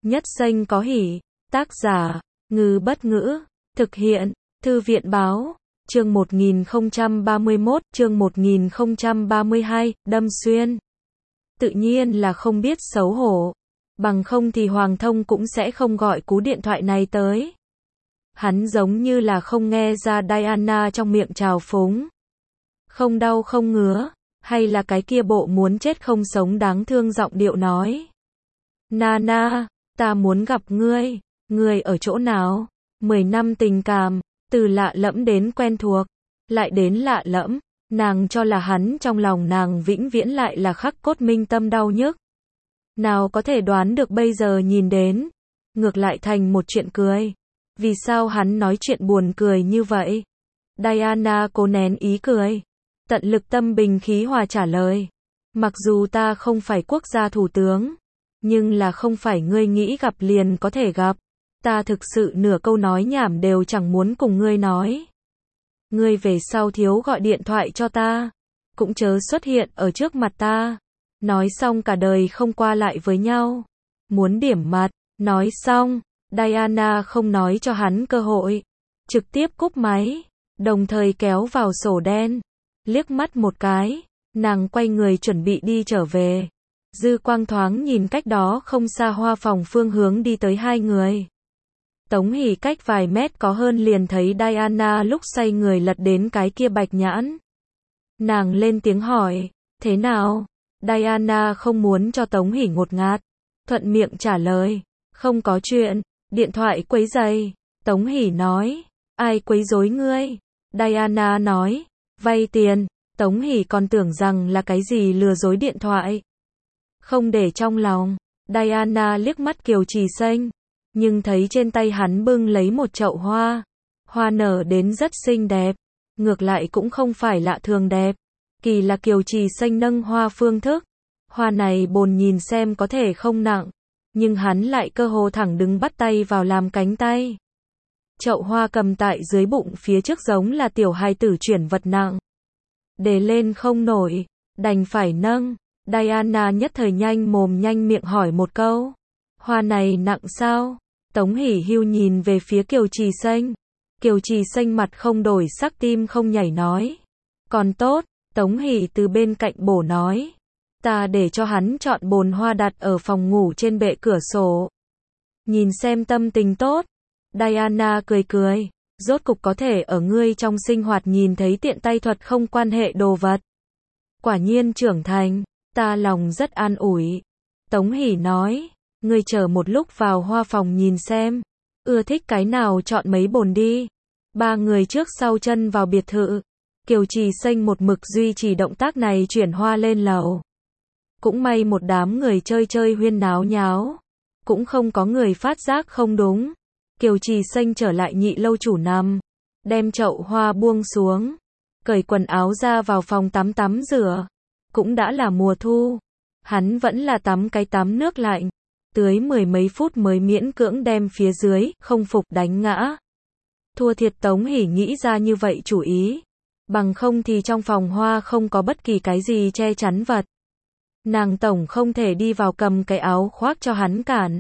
Nhất xanh có hỉ. Tác giả, Ngư Bất Ngữ. Thực hiện, Thư viện Báo. Chương 1031, chương 1032, đâm xuyên. Tự nhiên là không biết xấu hổ. Bằng không thì Hoàng Thông cũng sẽ không gọi cú điện thoại này tới. Hắn giống như là không nghe ra Diana trong miệng trào phúng. Không đau không ngứa, hay là cái kia bộ muốn chết không sống đáng thương giọng điệu nói. Nana, ta muốn gặp ngươi, ngươi ở chỗ nào? 10 năm tình cảm, từ lạ lẫm đến quen thuộc, lại đến lạ lẫm, nàng cho là hắn trong lòng nàng vĩnh viễn lại là khắc cốt minh tâm đau nhức. Nào có thể đoán được bây giờ nhìn đến, ngược lại thành một chuyện cười. Vì sao hắn nói chuyện buồn cười như vậy? Diana cố nén ý cười, tận lực tâm bình khí hòa trả lời. Mặc dù ta không phải quốc gia thủ tướng, nhưng là không phải ngươi nghĩ gặp liền có thể gặp. Ta thực sự nửa câu nói nhảm đều chẳng muốn cùng ngươi nói. Ngươi về sau thiếu gọi điện thoại cho ta, cũng chớ xuất hiện ở trước mặt ta. Nói xong cả đời không qua lại với nhau. Muốn điểm mặt, nói xong, Diana không nói cho hắn cơ hội, trực tiếp cúp máy, đồng thời kéo vào sổ đen. Liếc mắt một cái, nàng quay người chuẩn bị đi trở về. Dư quang thoáng nhìn cách đó không xa hoa phòng phương hướng đi tới hai người. Tống Hỷ cách vài mét có hơn liền thấy Diana lúc xoay người lật đến cái kia bạch nhãn. Nàng lên tiếng hỏi, thế nào? Diana không muốn cho Tống Hỷ ngột ngạt, thuận miệng trả lời, không có chuyện, điện thoại quấy rầy. Tống Hỷ nói, ai quấy rối ngươi? Diana nói, vay tiền. Tống Hỷ còn tưởng rằng là cái gì lừa dối điện thoại. Không để trong lòng, Diana liếc mắt Kiều Trì Xanh, nhưng thấy trên tay hắn bưng lấy một chậu hoa. Hoa nở đến rất xinh đẹp, ngược lại cũng không phải lạ thường đẹp. Kỳ là Kiều Trì Xanh nâng hoa phương thức. Hoa này bồn nhìn xem có thể không nặng, nhưng hắn lại cơ hồ thẳng đứng bắt tay vào làm cánh tay. Chậu hoa cầm tại dưới bụng phía trước giống là tiểu hài tử chuyển vật nặng. Để lên không nổi, đành phải nâng. Diana nhất thời nhanh mồm nhanh miệng hỏi một câu. Hoa này nặng sao? Tống Hỷ Hưu nhìn về phía Kiều Trì Xanh. Kiều Trì Xanh mặt không đổi sắc tim không nhảy nói. Còn tốt. Tống Hỷ từ bên cạnh bổ nói. Ta để cho hắn chọn bồn hoa đặt ở phòng ngủ trên bệ cửa sổ. Nhìn xem tâm tình tốt. Diana cười cười. Rốt cục có thể ở ngươi trong sinh hoạt nhìn thấy tiện tay thuật không quan hệ đồ vật. Quả nhiên trưởng thành, ta lòng rất an ủi. Tống Hỷ nói, ngươi chờ một lúc vào hoa phòng nhìn xem. Ưa thích cái nào chọn mấy bồn đi. Ba người trước sau chân vào biệt thự. Kiều Trì Xanh một mực duy trì động tác này chuyển hoa lên lầu. Cũng may một đám người chơi chơi huyên náo nháo. Cũng không có người phát giác không đúng. Kiều Trì Xanh trở lại nhị lâu chủ nằm. Đem chậu hoa buông xuống. Cởi quần áo ra vào phòng tắm tắm rửa. Cũng đã là mùa thu. Hắn vẫn là tắm cái tắm nước lạnh. Tưới 10 mấy phút mới miễn cưỡng đem phía dưới, không phục đánh ngã. Thua thiệt Tống Hỷ nghĩ ra như vậy chủ ý. Bằng không thì trong phòng hoa không có bất kỳ cái gì che chắn vật. Nàng tổng không thể đi vào cầm cái áo khoác cho hắn cản.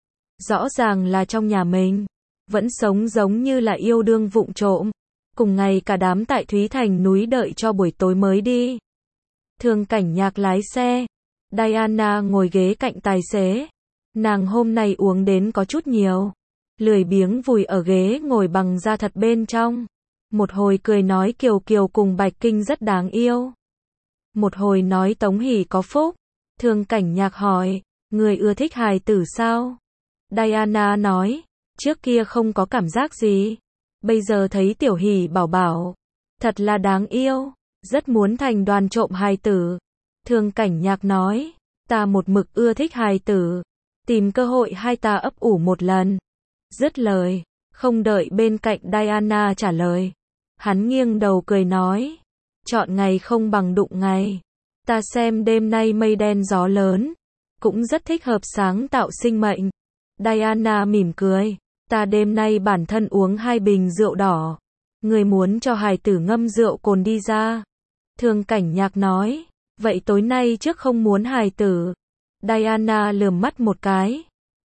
Rõ ràng là trong nhà mình. Vẫn sống giống như là yêu đương vụng trộm. Cùng ngày cả đám tại Thúy Thành núi đợi cho buổi tối mới đi. Thường Cảnh Nhạc lái xe. Diana ngồi ghế cạnh tài xế. Nàng hôm nay uống đến có chút nhiều. Lười biếng vùi ở ghế ngồi bằng da thật bên trong. Một hồi cười nói Kiều Kiều cùng Bạch Kinh rất đáng yêu. Một hồi nói Tống Hỷ có phúc. Thường Cảnh Nhạc hỏi, người ưa thích hài tử sao? Diana nói, trước kia không có cảm giác gì. Bây giờ thấy Tiểu Hỷ bảo bảo. Thật là đáng yêu. Rất muốn thành đoàn trộm hài tử. Thường Cảnh Nhạc nói, ta một mực ưa thích hài tử. Tìm cơ hội hai ta ấp ủ một lần. Dứt lời, không đợi bên cạnh Diana trả lời. Hắn nghiêng đầu cười nói, chọn ngày không bằng đụng ngày. Ta xem đêm nay mây đen gió lớn. Cũng rất thích hợp sáng tạo sinh mệnh. Diana mỉm cười, ta đêm nay bản thân uống 2 bình rượu đỏ. Người muốn cho hài tử ngâm rượu cồn đi ra. Thường Cảnh Nhạc nói, vậy tối nay trước không muốn hài tử. Diana lườm mắt một cái.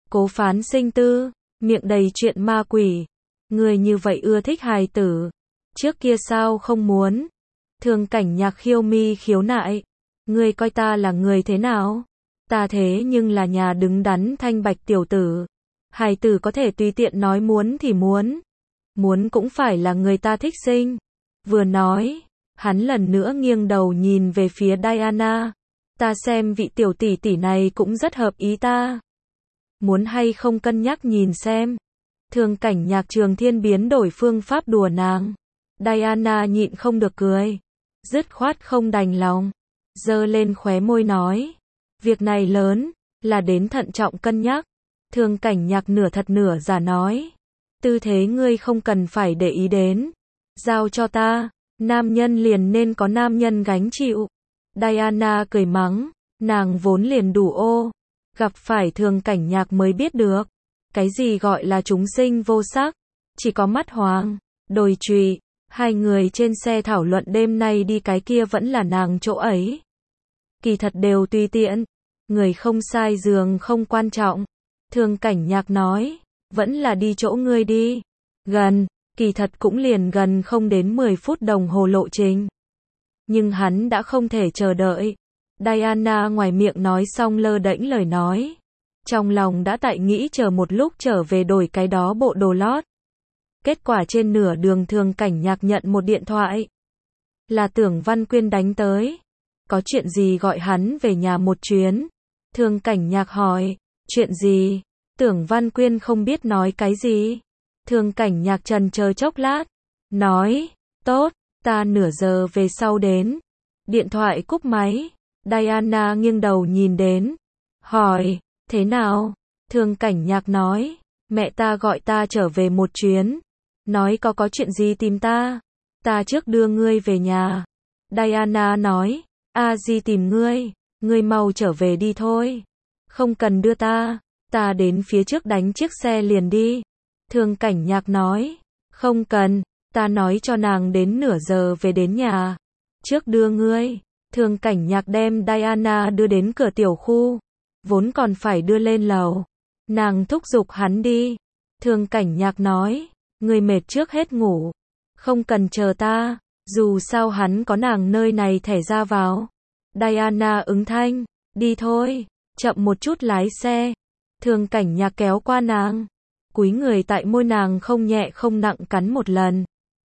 Cố Phán Sinh Tư, miệng đầy chuyện ma quỷ. Người như vậy ưa thích hài tử. Trước kia sao không muốn? Thường Cảnh Nhạc khiêu mi khiếu nại. Ngươi coi ta là người thế nào? Ta thế nhưng là nhà đứng đắn thanh bạch tiểu tử. Hài tử có thể tùy tiện nói muốn thì muốn. Muốn cũng phải là người ta thích sinh. Vừa nói, hắn lần nữa nghiêng đầu nhìn về phía Diana. Ta xem vị tiểu tỷ tỷ này cũng rất hợp ý ta. Muốn hay không cân nhắc nhìn xem. Thường Cảnh Nhạc Trường Thiên biến đổi phương pháp đùa nàng. Diana nhịn không được cười. Dứt khoát không đành lòng. Giơ lên khóe môi nói. Việc này lớn, là đến thận trọng cân nhắc. Thường Cảnh Nhạc nửa thật nửa giả nói. Tư thế ngươi không cần phải để ý đến. Giao cho ta, nam nhân liền nên có nam nhân gánh chịu. Diana cười mắng, nàng vốn liền đủ ô. Gặp phải Thường Cảnh Nhạc mới biết được. Cái gì gọi là chúng sinh vô sắc. Chỉ có mắt hoàng, đồi trụy. Hai người trên xe thảo luận đêm nay đi cái kia vẫn là nàng chỗ ấy. Kỳ thật đều tùy tiện. Người không sai giường không quan trọng. Thường Cảnh Nhạc nói, vẫn là đi chỗ ngươi đi. Gần, kỳ thật cũng liền gần không đến 10 phút đồng hồ lộ trình. Nhưng hắn đã không thể chờ đợi. Diana ngoài miệng nói xong lơ đễnh lời nói. Trong lòng đã tại nghĩ chờ một lúc trở về đổi cái đó bộ đồ lót. Kết quả trên nửa đường Thường Cảnh Nhạc nhận một điện thoại. Là Tưởng Văn Quyên đánh tới. Có chuyện gì gọi hắn về nhà một chuyến? Thường Cảnh Nhạc hỏi, chuyện gì? Tưởng Văn Quyên không biết nói cái gì. Thường Cảnh Nhạc trần chờ chốc lát. Nói, tốt, ta nửa giờ về sau đến. Điện thoại cúp máy. Diana nghiêng đầu nhìn đến. Hỏi, thế nào? Thường Cảnh Nhạc nói, mẹ ta gọi ta trở về một chuyến. Nói có chuyện gì tìm ta. Ta trước đưa ngươi về nhà. Diana nói, a di tìm ngươi. Ngươi mau trở về đi thôi. Không cần đưa ta. Ta đến phía trước đánh chiếc xe liền đi. Thường Cảnh Nhạc nói, không cần. Ta nói cho nàng đến nửa giờ về đến nhà. Trước đưa ngươi. Thường Cảnh Nhạc đem Diana đưa đến cửa tiểu khu. Vốn còn phải đưa lên lầu. Nàng thúc giục hắn đi. Thường Cảnh Nhạc nói, ngươi mệt trước hết ngủ. Không cần chờ ta. Dù sao hắn có nàng nơi này thẻ ra vào. Diana ứng thanh, đi thôi. Chậm một chút lái xe. Thường Cảnh Nhạc kéo qua nàng. Cúi người tại môi nàng không nhẹ không nặng cắn một lần.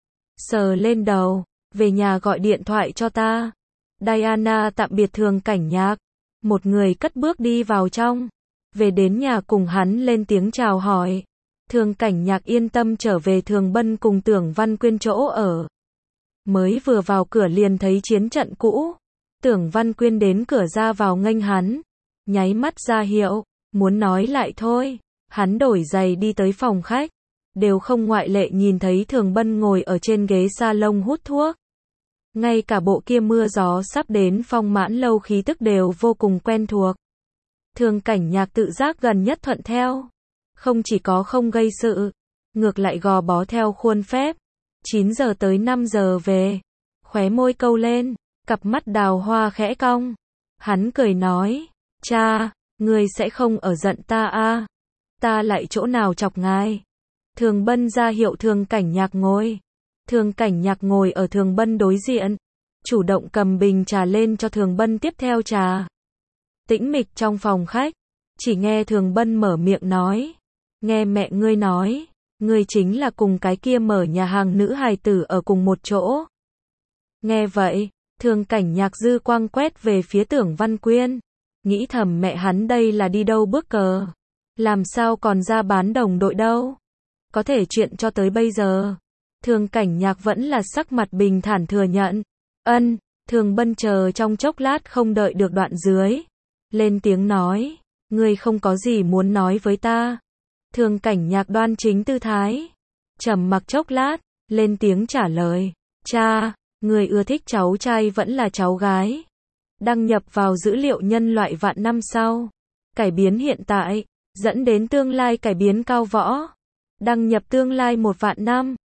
Sờ lên đầu. Về nhà gọi điện thoại cho ta. Diana tạm biệt Thường Cảnh Nhạc. Một người cất bước đi vào trong. Về đến nhà cùng hắn lên tiếng chào hỏi. Thường Cảnh Nhạc yên tâm trở về Thường Bân cùng Tưởng Văn Quyên chỗ ở. Mới vừa vào cửa liền thấy chiến trận cũ. Tưởng Văn Quyên đến cửa ra vào nghênh hắn. Nháy mắt ra hiệu. Muốn nói lại thôi. Hắn đổi giày đi tới phòng khách. Đều không ngoại lệ nhìn thấy Thường Bân ngồi ở trên ghế salon hút thuốc. Ngay cả bộ kia mưa gió sắp đến Phong Mãn Lâu khí tức đều vô cùng quen thuộc. Thường Cảnh Nhạc tự giác gần nhất thuận theo. Không chỉ có không gây sự, ngược lại gò bó theo khuôn phép. 9 giờ tới 5 giờ về. Khóe môi câu lên, cặp mắt đào hoa khẽ cong. Hắn cười nói, cha, ngươi sẽ không ở giận ta à? Ta lại chỗ nào chọc ngài? Thường Bân ra hiệu Thường Cảnh Nhạc ngồi. Thường Cảnh Nhạc ngồi ở Thường Bân đối diện. Chủ động cầm bình trà lên cho Thường Bân tiếp theo trà. Tĩnh mịch trong phòng khách. Chỉ nghe Thường Bân mở miệng nói. Nghe mẹ ngươi nói. Ngươi chính là cùng cái kia mở nhà hàng nữ hài tử ở cùng một chỗ. Nghe vậy. Thường Cảnh Nhạc dư quang quét về phía Tưởng Văn Quyên. Nghĩ thầm mẹ hắn đây là đi đâu bước cờ. Làm sao còn ra bán đồng đội đâu. Có thể chuyện cho tới bây giờ. Thường Cảnh Nhạc vẫn là sắc mặt bình thản thừa nhận. Ân, Thường Bân chờ trong chốc lát không đợi được đoạn dưới. Lên tiếng nói, ngươi không có gì muốn nói với ta. Thường Cảnh Nhạc đoan chính tư thái. Trầm mặc chốc lát, lên tiếng trả lời. Cha, ngươi ưa thích cháu trai vẫn là cháu gái. Đăng nhập vào dữ liệu nhân loại vạn năm sau. Cải biến hiện tại, dẫn đến tương lai cải biến cao võ. Đăng nhập tương lai 1 vạn năm.